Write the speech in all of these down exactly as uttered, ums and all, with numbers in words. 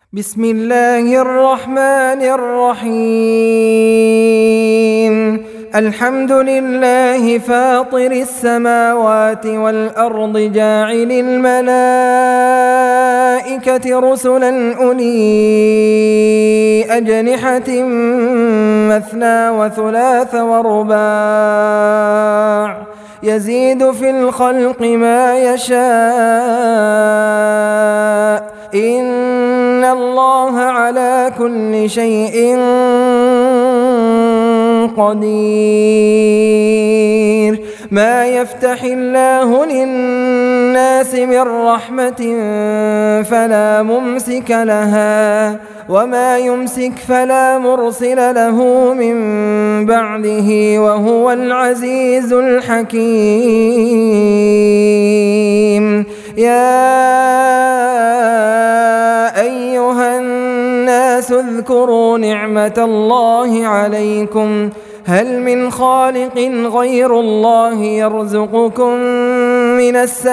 بسم الله الرحمن الرحيم. الحمد لله فاطر السماوات والأرض جاعل الملائكة رسلا أولي أجنحة مثنى وثلاث ورباع يزيد في الخلق ما يشاء إن الله على كل شيء قدير. ما يفتح الله للناس من رحمة فلا ممسك لها وما يمسك فلا مرسل له من بعده وهو العزيز الحكيم. يا أيها الناس اذكروا نعمة الله عليكم هل من خالق غير الله يرزقكم من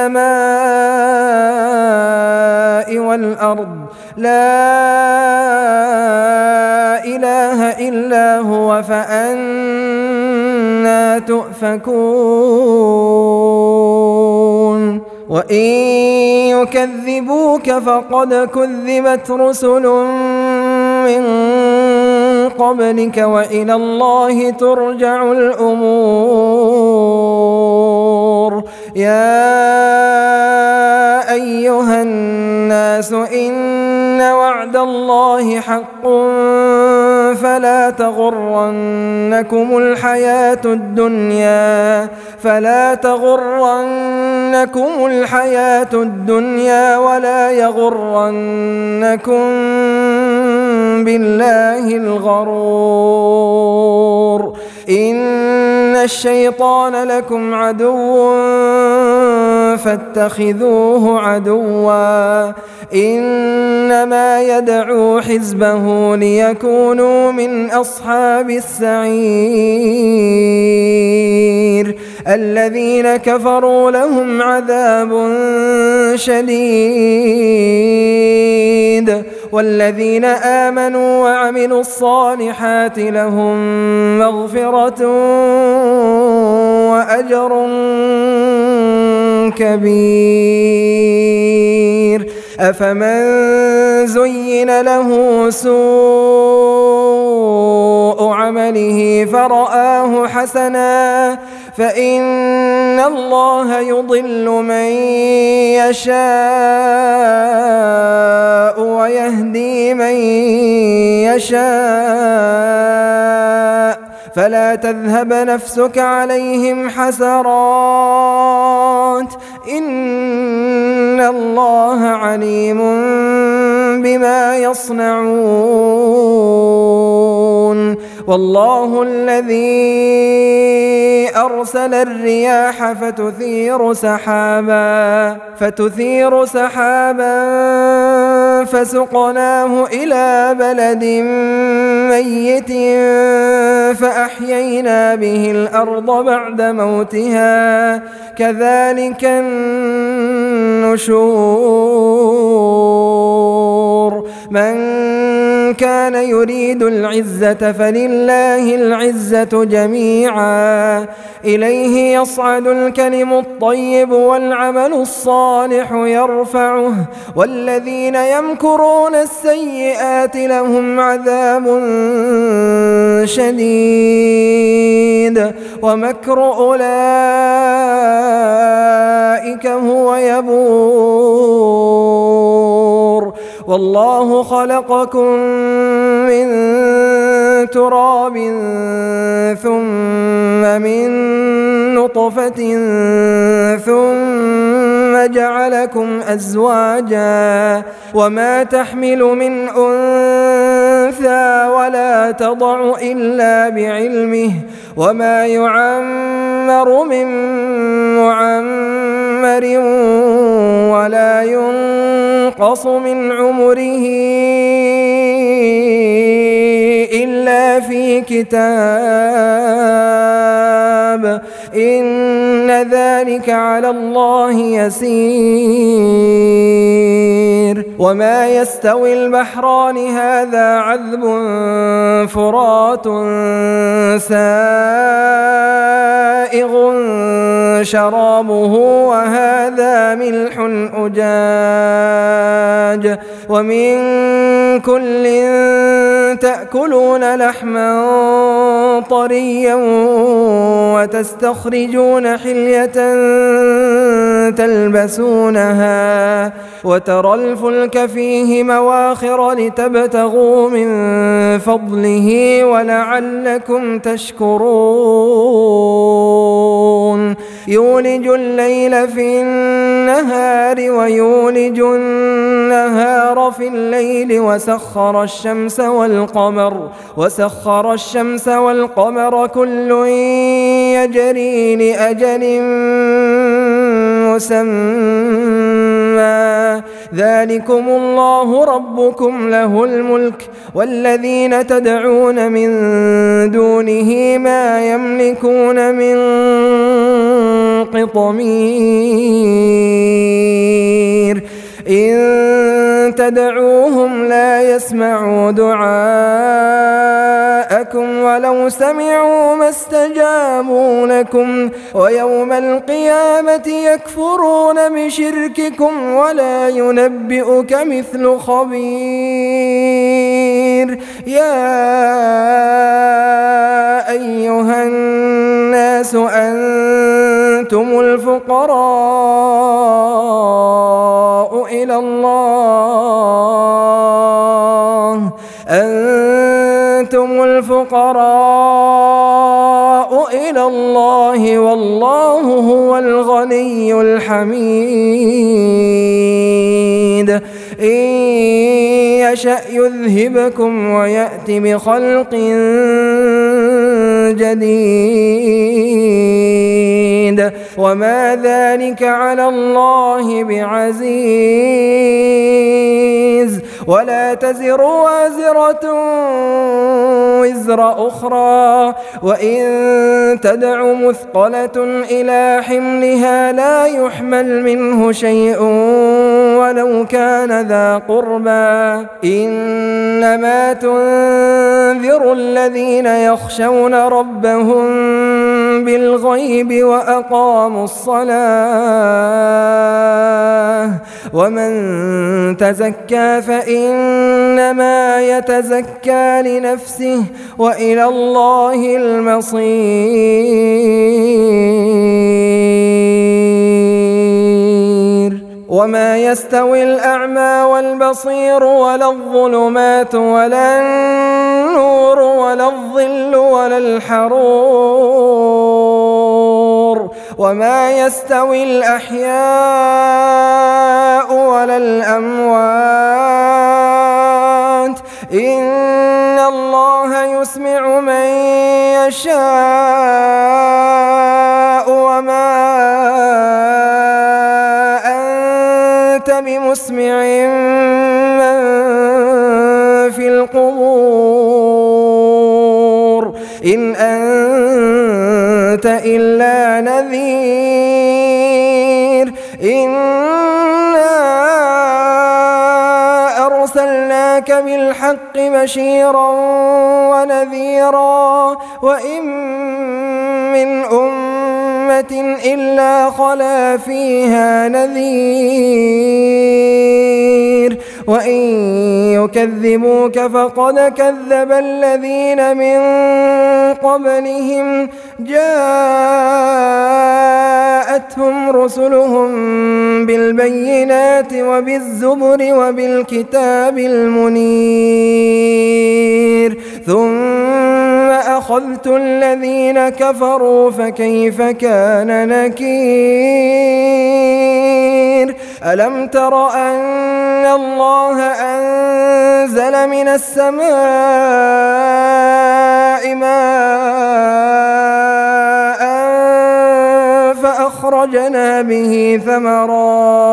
السماء والأرض لا إله إلا هو فأنى تؤفكون. وإن يكذبوك فقد كذبت رسل من قبلك وإلى الله ترجع الأمور. يا أيها الناس إن وعد الله حق فلا تغرنكم الحياة الدنيا فلا تغرنكم الحياة الدنيا ولا يغرنكم بالله الغرور. إن الشيطان لكم عدو فاتخذوه عدوا إنما يدعو حزبه ليكونوا من أصحاب السعير. الذين كفروا لهم عذاب شديد والذين آمنوا وعملوا الصالحات لهم مغفرة وأجر كبير. أفمن زين له سوء عمله فرآه حسنا فإن الله يضل من يشاء ويهدي من يشاء فلا تذهب نفسك عليهم حسرات إن الله عليم بما يصنعون. والله الذي أرسل الرياح فتثير سحابا فتثير سحابا فسقناه إلى بلد ميت فأحيينا به الأرض بعد موتها كذلك النشور. من كان يريد العزة فلله العزة جميعا إليه يصعد الكلم الطيب والعمل الصالح يرفعه والذين يمكرون السيئات لهم عذاب شديد ومكر أولئك هو يبور. والله خلقكم من تراب ثم من نطفة ثم جعلكم أزواجا وما تحمل من أنثى ولا تضع إلا بعلمه وما يعمر من معمر ولا ينقص من عمره إلا في كتاب إن ذلك على الله يسير. وما يستوي البحران هذا عذب فرات سائغ شرابه وهذا ملح أجاج ومن كل تأكلون لحما طريا وتستخرجون حلية تلبسونها وترى الفلك فيه مواخر لتبتغوا من فضله ولعلكم تشكرون. يولج الليل في النهار ويولج النهار في الليل وسخر الشمس والقمر وسخر الشمس والقمر كل يجري لأجل مسمى ذلكم الله ربكم له الملك والذين تدعون من دونه ما يملكون من قطمير. إن تدعوهم لا يسمعوا دعاءكم ولو سمعوا ما استجابوا لكم ويوم القيامة يكفرون بشرككم ولا ينبئك مثل خبير. يا أيها الناس أنتم الفقراء إلى الله أنتم الفقراء إلى الله والله هو الغني الحميد. إن يشأ يذهبكم ويأت بخلق جديد وما ذلك على الله بعزيز. ولا تزر وازرة وزر أخرى وإن تدع مثقلة إلى حملها لا يحمل منه شيء ولو كان ذا قربى. إنما تنذر الذين يخشون ربهم بالغيب وأقاموا الصلاة ومن تزكى فإنما يتزكى لنفسه وإلى الله المصير. وما يستوي الأعمى والبصير ولا الظلمات ولا النور ولا الظل ولا الحرور وما يستوي الأحياء ولا الأموات إن الله يسمع من يشاء وما أنت بمسمع من في القبور إن أنت إلا نذير. إنا أرسلناك بالحق بشيرا ونذيرا وإن من أمة إلا خلا فيها نذير وإن يكذبوك فقد كذب الذين من قبلهم جاءتهم رسلهم بالبينات وبالزبر وبالكتاب المنير ثم أخذت الذين كفروا فكيف كان نكير. ألم تر أن الله أنزل من السماء ماء فأخرجنا به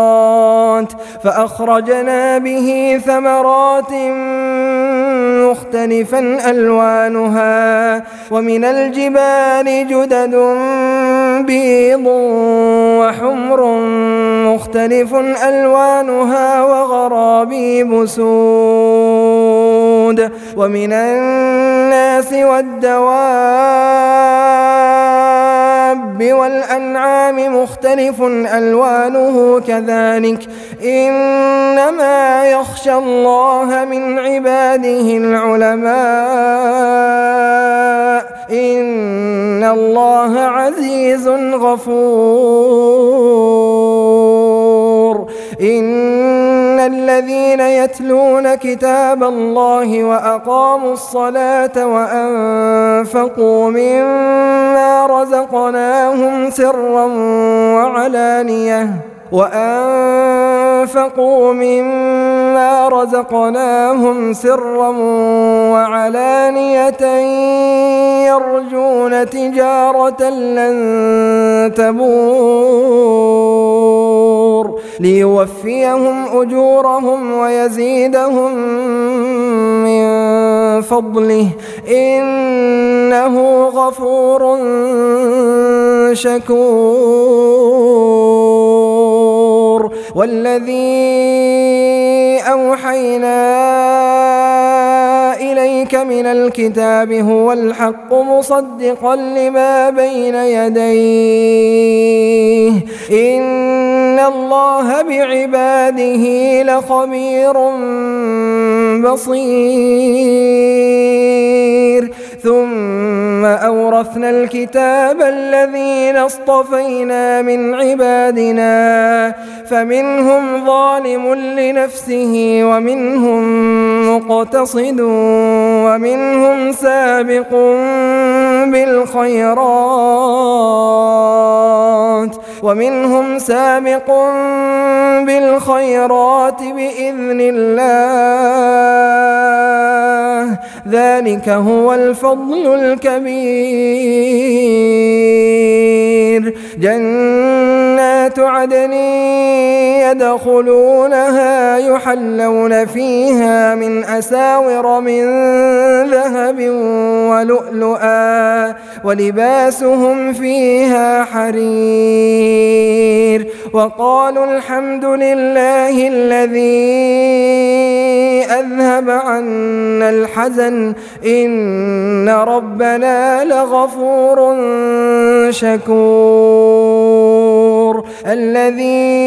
ثمرات فأخرجنا به ثمرات مختلفا ألوانها ومن الجبال جدد بيض وحمر مختلف ألوانها وغرابيب سود ومن الناس والدواب والأنعام مختلف ألوانه كذلك إنما يخشى الله من عباده العلماء إن الله عزيز غفور إن الذين يتلون كتاب الله وأقاموا الصلاة وأنفقوا مما رزقناهم سرا وعلانية وأنفقوا مما رزقناهم سرا وعلانية يرجون تجارة لن تبور ليوفيهم أجورهم ويزيدهم من فضله إنه غفور شكور والذي أوحينا إليك من الكتاب هو الحق مصدقا لما بين يديه إن الله بعباده لخبير بصير ثم أورثنا الكتاب الذين اصطفينا من عبادنا فمنهم ظالم لنفسه ومنهم مقتصد ومنهم سابق بالخيرات ومنهم سابق بالخيرات بإذن الله ذلك هو الفضل الكبير جنات عدن يدخلونها يحلون فيها من أساور من ذهب ولؤلؤا ولباسهم فيها حرير وقالوا الحمد لله الذي أذهب عنا الحزن إن ربنا لغفور شكور الذي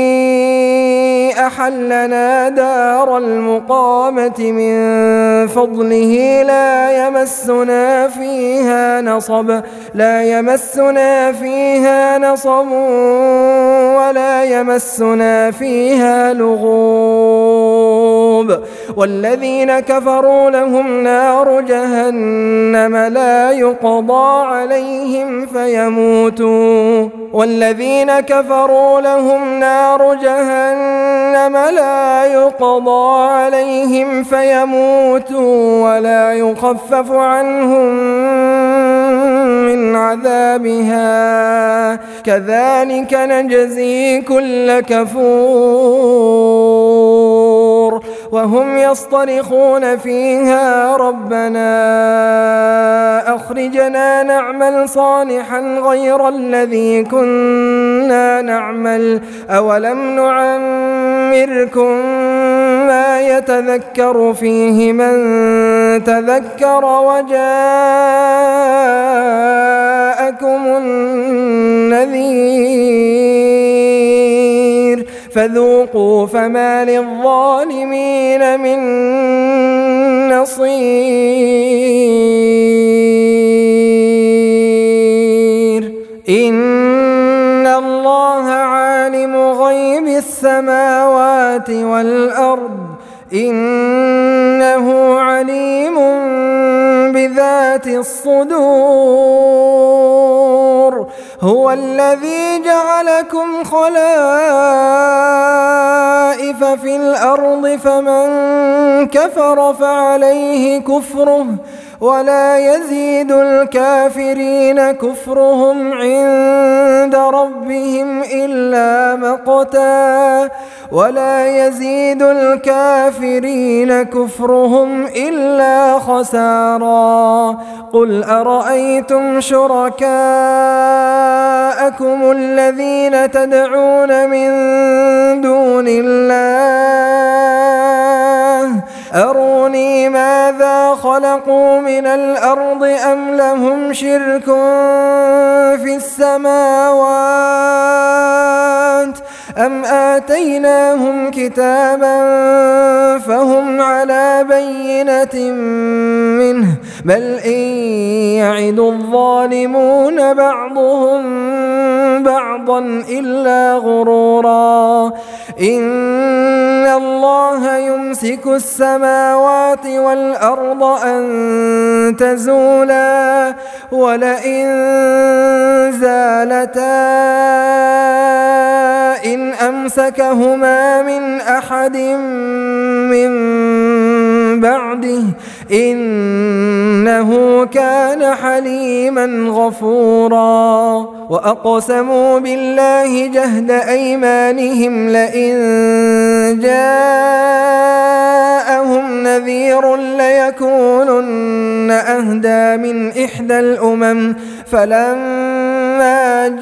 أحلنا دار المقامة من فضله لا يمسنا فيها نصب لا يمسنا فيها نصب ولا يمسنا فيها لغوب والذين كفروا لهم نار جهنم لا يقضى عليهم فيموتوا والذين كفروا لهم نار جهنم لا يقضى عليهم فيموتوا ولا يخفف عنهم من عذابها كذلك نجزي كل كفور وهم يصطرخون فيها ربنا أخرجنا نعمل صالحا غير الذي كنا نعمل أولم نعمركم ما يتذكر فيه من تذكر وجاءكم النذير فذوقوا فما للظالمين من نصير إن الله عالم غيب السماوات والأرض إنه عليم بذات الصدور هو الذي جعلكم خلائف في الأرض فمن كفر فعليه كفره ولا يزيد الكافرين كفرهم عند ربهم إلا مقتا ولا يزيد الكافرين كفرهم إلا خسارا قل أرأيتم شركاءكم الذين تدعون من دون الله أروني ماذا خلقوا من الأرض أم لهم شرك في السماوات أم آتيناهم كتابا فهم على بينة منه بل إن يعد الظالمون بعضهم بعضا إلا غرورا إن الله يمسك السماوات والأرض أن تزولا ولئن زالتا إن أمسكهما من أحد من بعده إنه كان حليما غفورا وأقسموا بالله جهد أيمانهم لئن جاءهم نذير ليكونن أهدى من إحدى الأمم فلما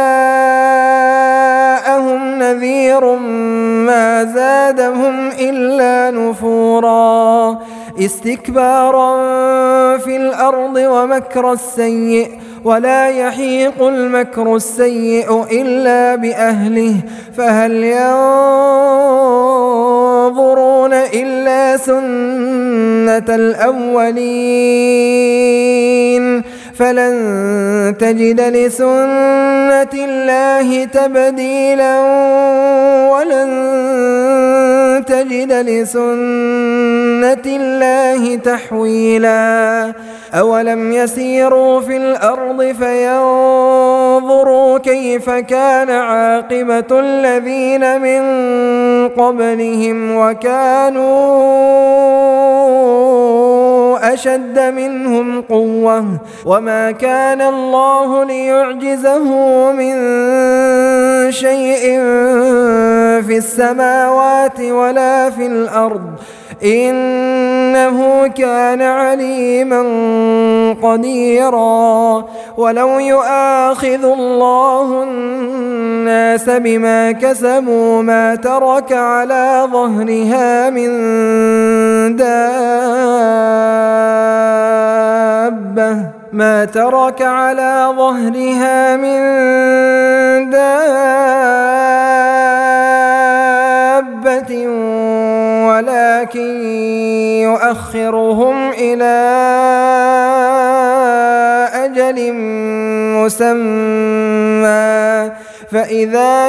جاءهم نذير ما زادهم إلا نفورا استكبارا في الأرض ومكر السيء ولا يحيق المكر السيء إلا بأهله فهل ينظرون إلا سنة الأولين فلن تجد لسنة الله تبديلا ولن تجد لسنة الله تحويلا أولم يسيروا في الأرض فينظروا كيف كان عاقبة الذين من قبلهم وكانوا أشد منهم قوة وما كان الله ليعجزه من شيء في السماوات ولا في الأرض إنه كان عليما قديرا ولو يؤاخذ الله الناس بما كسبوا ما ترك على ظهرها من دابة ما ترك على ظهرها من دابة ولكن يؤخرهم إلى أجل مسمى فإذا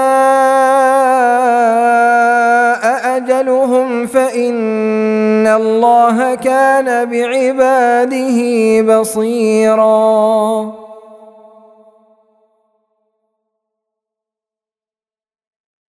جاء أجلهم فإن الله كان بعباده بصيراً.